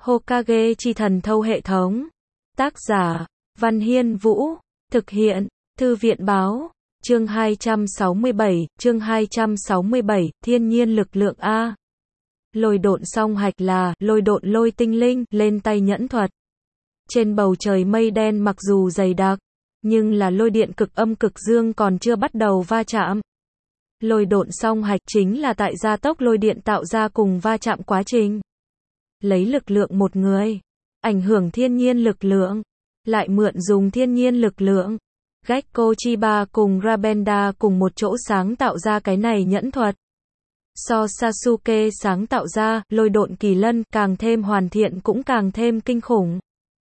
Hokage chi thần thâu hệ thống. Tác giả, Văn Hiên Vũ. Thực hiện, Thư viện Báo. Chương 267, thiên nhiên lực lượng A. Lôi độn song hạch là, lôi độn lôi tinh linh, lên tay nhẫn thuật. Trên bầu trời mây đen mặc dù dày đặc, nhưng là lôi điện cực âm cực dương còn chưa bắt đầu va chạm. Lôi độn song hạch chính là tại gia tốc lôi điện tạo ra cùng va chạm quá trình. Lấy lực lượng một người, ảnh hưởng thiên nhiên lực lượng, lại mượn dùng thiên nhiên lực lượng. Gekko Chiba cùng Rabenda cùng một chỗ sáng tạo ra cái này nhẫn thuật. So Sasuke sáng tạo ra, lôi độn kỳ lân, càng thêm hoàn thiện cũng càng thêm kinh khủng.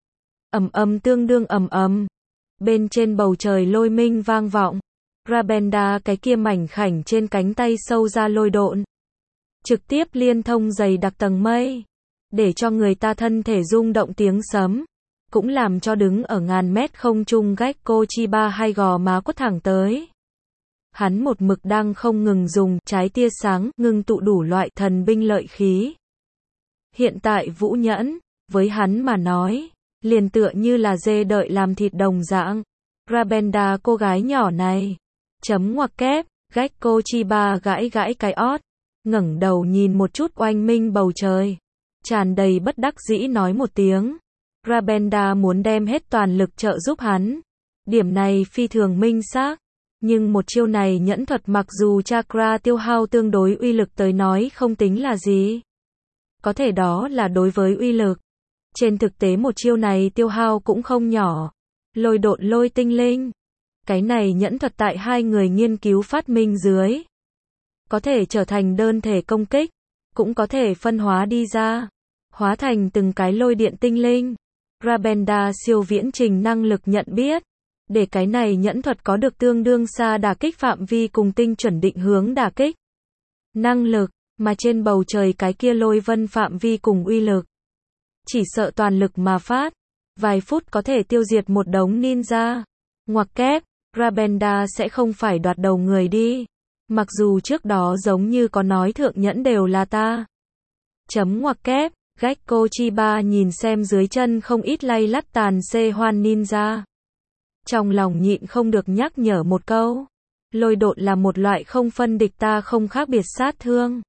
Ầm ầm tương đương ầm ầm. Bên trên bầu trời lôi minh vang vọng. Rabenda cái kia mảnh khảnh trên cánh tay sâu ra lôi độn. Trực tiếp liên thông dày đặc tầng mây. Để cho người ta thân thể rung động tiếng sấm. Cũng làm cho đứng ở ngàn mét không trung Gekko Chiba hai gò má quất thẳng tới. Hắn một mực đang không ngừng dùng trái tia sáng, ngưng tụ đủ loại thần binh lợi khí. Hiện tại Vũ Nhẫn, với hắn mà nói, liền tựa như là dê đợi làm thịt đồng dạng. Rabenda cô gái nhỏ này. Chấm ngoặc kép, Gekko Chiba gãi gãi cái ót. Ngẩng đầu nhìn một chút oanh minh bầu trời. Tràn đầy bất đắc dĩ nói một tiếng. Rabenda muốn đem hết toàn lực trợ giúp hắn. Điểm này phi thường minh xác. Nhưng một chiêu này nhẫn thuật mặc dù chakra tiêu hao tương đối uy lực tới nói không tính là gì. Có thể đó là đối với uy lực. Trên thực tế một chiêu này tiêu hao cũng không nhỏ. Lôi độn lôi tinh linh. Cái này nhẫn thuật tại hai người nghiên cứu phát minh dưới. Có thể trở thành đơn thể công kích. Cũng có thể phân hóa đi ra. Hóa thành từng cái lôi điện tinh linh. Rabenda siêu viễn trình năng lực nhận biết. Để cái này nhẫn thuật có được tương đương xa đả kích phạm vi cùng tinh chuẩn định hướng đả kích. Năng lực, mà trên bầu trời cái kia lôi vân phạm vi cùng uy lực. Chỉ sợ toàn lực mà phát. Vài phút có thể tiêu diệt một đống ninja. Ngoặc kép, Rabenda sẽ không phải đoạt đầu người đi. Mặc dù trước đó giống như có nói thượng nhẫn đều là ta. Chấm ngoặc kép, Gekko Chiba nhìn xem dưới chân không ít lay lắt tàn xê hoan ninja. Trong lòng nhịn không được nhắc nhở một câu. Lôi độn là một loại không phân địch ta không khác biệt sát thương.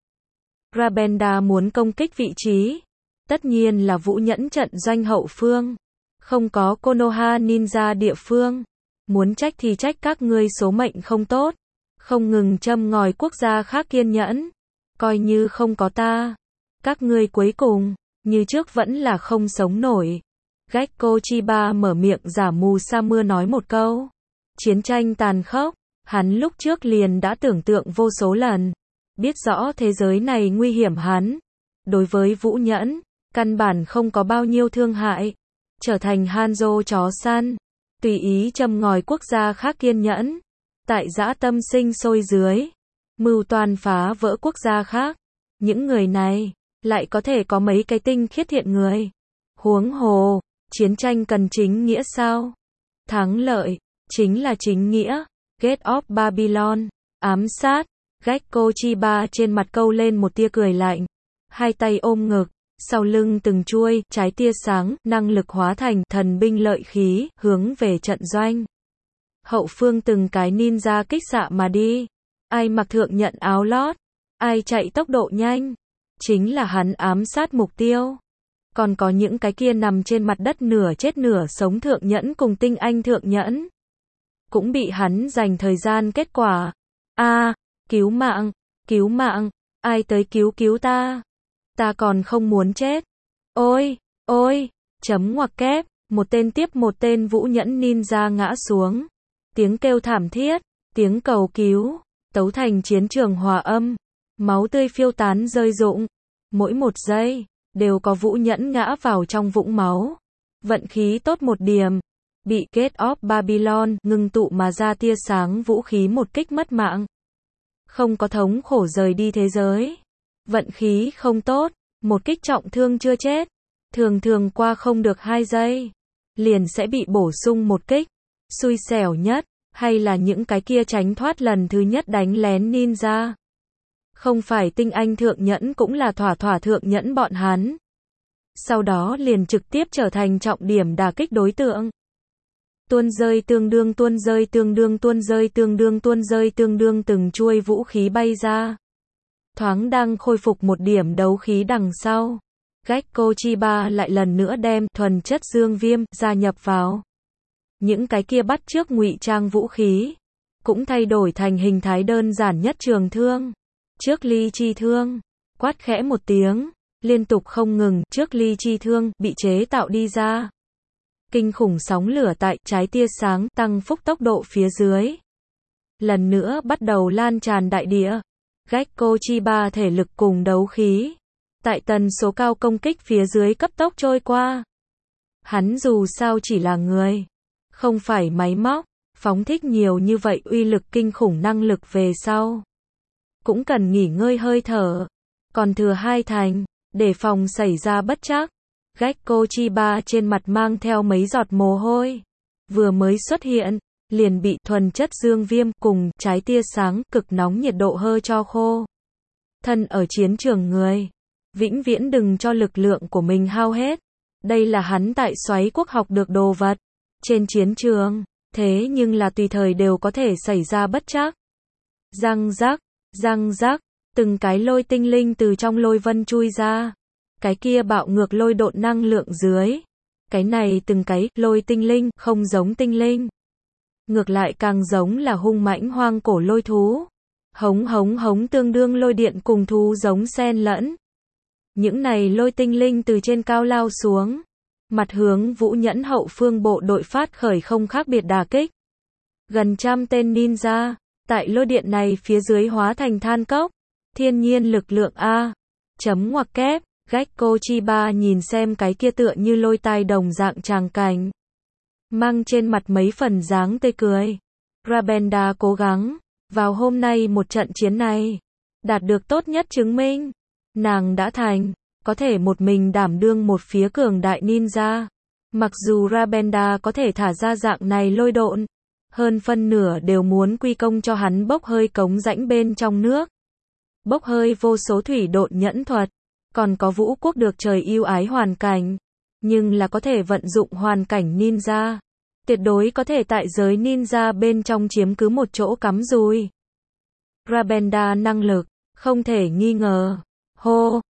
Rabenda muốn công kích vị trí. Tất nhiên là Vũ Nhẫn trận doanh hậu phương. Không có Konoha ninja địa phương. Muốn trách thì trách các ngươi số mệnh không tốt. Không ngừng châm ngòi quốc gia khác kiên nhẫn. Coi như không có ta. Các ngươi cuối cùng, như trước vẫn là không sống nổi. Gekko Chiba mở miệng giả mù sa mưa nói một câu. Chiến tranh tàn khốc, hắn lúc trước liền đã tưởng tượng vô số lần. Biết rõ thế giới này nguy hiểm hắn. Đối với Vũ Nhẫn, căn bản không có bao nhiêu thương hại. Trở thành Hanzo chó săn. Tùy ý châm ngòi quốc gia khác kiên nhẫn. Tại dã tâm sinh sôi dưới. Mưu toan phá vỡ quốc gia khác. Những người này, lại có thể có mấy cái tinh khiết thiện người. Huống hồ, chiến tranh cần chính nghĩa sao? Thắng lợi, chính là chính nghĩa. Gate of Babylon, ám sát. Gekko Chiba trên mặt câu lên một tia cười lạnh. Hai tay ôm ngực, sau lưng từng chuôi, trái tia sáng, năng lực hóa thành thần binh lợi khí, hướng về trận doanh. Hậu phương từng cái ninja kích xạ mà đi. Ai mặc thượng nhận áo lót, ai chạy tốc độ nhanh. Chính là hắn ám sát mục tiêu. Còn có những cái kia nằm trên mặt đất nửa chết nửa sống thượng nhẫn cùng tinh anh thượng nhẫn. Cũng bị hắn dành thời gian kết quả. Cứu mạng, ai tới cứu ta. Ta còn không muốn chết. Ôi, chấm ngoặc kép, một tên tiếp một tên Vũ Nhẫn ninja ngã xuống. Tiếng kêu thảm thiết, tiếng cầu cứu, tấu thành chiến trường hòa âm. Máu tươi phiêu tán rơi rụng. Mỗi một giây, đều có Vũ Nhẫn ngã vào trong vũng máu. Vận khí tốt một điểm. Bị Gate of Babylon ngưng tụ mà ra tia sáng vũ khí một kích mất mạng. Không có thống khổ rời đi thế giới. Vận khí không tốt. Một kích trọng thương chưa chết. Thường qua không được 2 giây. Liền sẽ bị bổ sung một kích. Xui xẻo nhất. Hay là những cái kia tránh thoát lần thứ nhất đánh lén ninja. Không phải tinh anh thượng nhẫn cũng là thỏa thượng nhẫn bọn hắn. sau đó liền trực tiếp trở thành trọng điểm đả kích đối tượng. Tuôn rơi tương đương tuôn rơi tương đương tuôn rơi tương đương tuôn rơi tương đương từng chuôi vũ khí bay ra. Thoáng đang khôi phục một điểm đấu khí đằng sau. Gekko Chiba lại lần nữa đem thuần chất dương viêm gia nhập vào. Những cái kia bắt chước ngụy trang vũ khí cũng thay đổi thành hình thái đơn giản nhất trường thương. Trước ly chi thương, quát khẽ một tiếng, liên tục không ngừng, trước ly chi thương bị chế tạo đi ra. Kinh khủng sóng lửa tại trái tia sáng tăng phúc tốc độ phía dưới. Lần nữa bắt đầu lan tràn đại địa. Gekko Chiba thể lực cùng đấu khí tại tần số cao công kích phía dưới cấp tốc trôi qua. Hắn dù sao chỉ là người, không phải máy móc, phóng thích nhiều như vậy uy lực kinh khủng năng lực về sau. Cũng cần nghỉ ngơi hơi thở. Còn thừa 2 thành, để phòng xảy ra bất trắc. Gekko Chiba trên mặt mang theo mấy giọt mồ hôi. Vừa mới xuất hiện, liền bị thuần chất dương viêm cùng trái tia sáng cực nóng nhiệt độ hơ cho khô. Thân ở chiến trường người, vĩnh viễn đừng cho lực lượng của mình hao hết. Đây là hắn tại Xoáy Quốc học được đồ vật. Trên chiến trường, thế nhưng là tùy thời đều có thể xảy ra bất trắc. Răng rắc, từng cái lôi tinh linh từ trong lôi vân chui ra. Cái kia bạo ngược lôi độn năng lượng dưới. Cái này từng cái lôi tinh linh không giống tinh linh. Ngược lại càng giống là hung mãnh hoang cổ lôi thú. Hống tương đương lôi điện cùng thú giống xen lẫn. Những này lôi tinh linh từ trên cao lao xuống. Mặt hướng Vũ Nhẫn hậu phương bộ đội phát khởi không khác biệt đả kích. Gần 100 tên ninja, tại lôi điện này phía dưới hóa thành than cốc. Thiên nhiên lực lượng A. Chấm ngoặc kép. Gekko Chiba nhìn xem cái kia tựa như lôi tai đồng dạng tràng cảnh. Mang trên mặt mấy phần dáng tươi cười. Rabenda cố gắng, vào hôm nay một trận chiến này, đạt được tốt nhất chứng minh. Nàng đã thành, có thể một mình đảm đương một phía cường đại ninja. Mặc dù Rabenda có thể thả ra dạng này lôi độn, hơn phân nửa đều muốn quy công cho hắn bốc hơi cống rãnh bên trong nước. Bốc hơi vô số thủy độn nhẫn thuật. Còn có Vũ Quốc được trời yêu ái hoàn cảnh, nhưng là có thể vận dụng hoàn cảnh ninja. Tuyệt đối có thể tại giới ninja bên trong chiếm cứ một chỗ cắm rùi. Rabenda năng lực, không thể nghi ngờ. Hô,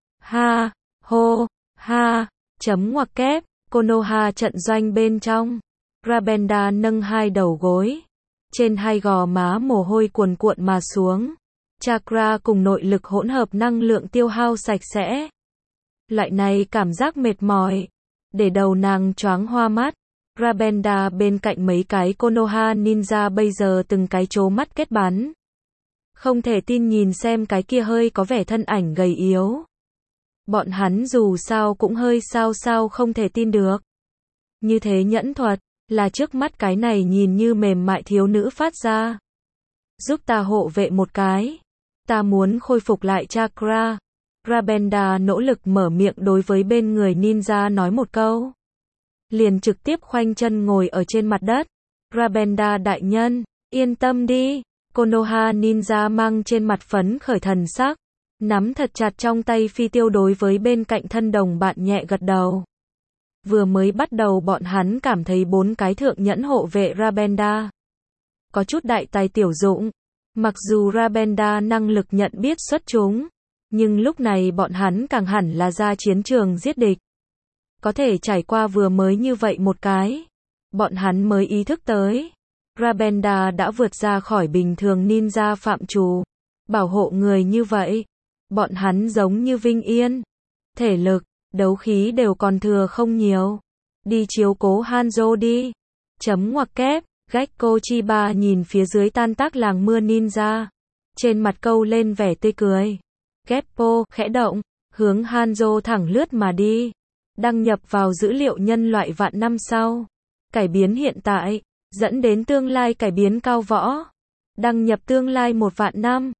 ha, chấm ngoặc kép, Konoha trận doanh bên trong. Rabenda nâng 2 đầu gối. Trên 2 gò má mồ hôi cuồn cuộn mà xuống. Chakra cùng nội lực hỗn hợp năng lượng tiêu hao sạch sẽ. Loại này cảm giác mệt mỏi, để đầu nàng choáng hoa mắt. Rabenda bên cạnh mấy cái Konoha ninja bây giờ từng cái trố mắt kết bắn. Không thể tin nhìn xem cái kia hơi có vẻ thân ảnh gầy yếu. Bọn hắn dù sao cũng hơi sao không thể tin được. Như thế nhẫn thuật, là trước mắt cái này nhìn như mềm mại thiếu nữ phát ra. Giúp ta hộ vệ một cái. Ta muốn khôi phục lại chakra. Rabenda nỗ lực mở miệng đối với bên người ninja nói một câu. Liền trực tiếp khoanh chân ngồi ở trên mặt đất. Rabenda đại nhân, yên tâm đi. Konoha ninja mang trên mặt phấn khởi thần sắc. Nắm thật chặt trong tay phi tiêu đối với bên cạnh thân đồng bạn nhẹ gật đầu. Vừa mới bắt đầu bọn hắn cảm thấy 4 cái thượng nhẫn hộ vệ Rabenda có chút đại tài tiểu dụng. Mặc dù Rabenda năng lực nhận biết xuất chúng, nhưng lúc này bọn hắn càng hẳn là ra chiến trường giết địch. Có thể trải qua vừa mới như vậy một cái, bọn hắn mới ý thức tới. Rabenda đã vượt ra khỏi bình thường ninja phạm trù. Bảo hộ người như vậy, bọn hắn giống như Vinh Yên. Thể lực, đấu khí đều còn thừa không nhiều. Đi chiếu cố Hanzo đi. Chấm ngoặc kép. Gekko Chiba nhìn phía dưới tan tác làng mưa ninja. Trên mặt câu lên vẻ tươi cười. Geppo khẽ động, hướng Hanzo thẳng lướt mà đi. Đăng nhập vào dữ liệu nhân loại vạn năm sau. Cải biến hiện tại, dẫn đến tương lai cải biến cao võ. Đăng nhập tương lai 1 vạn năm.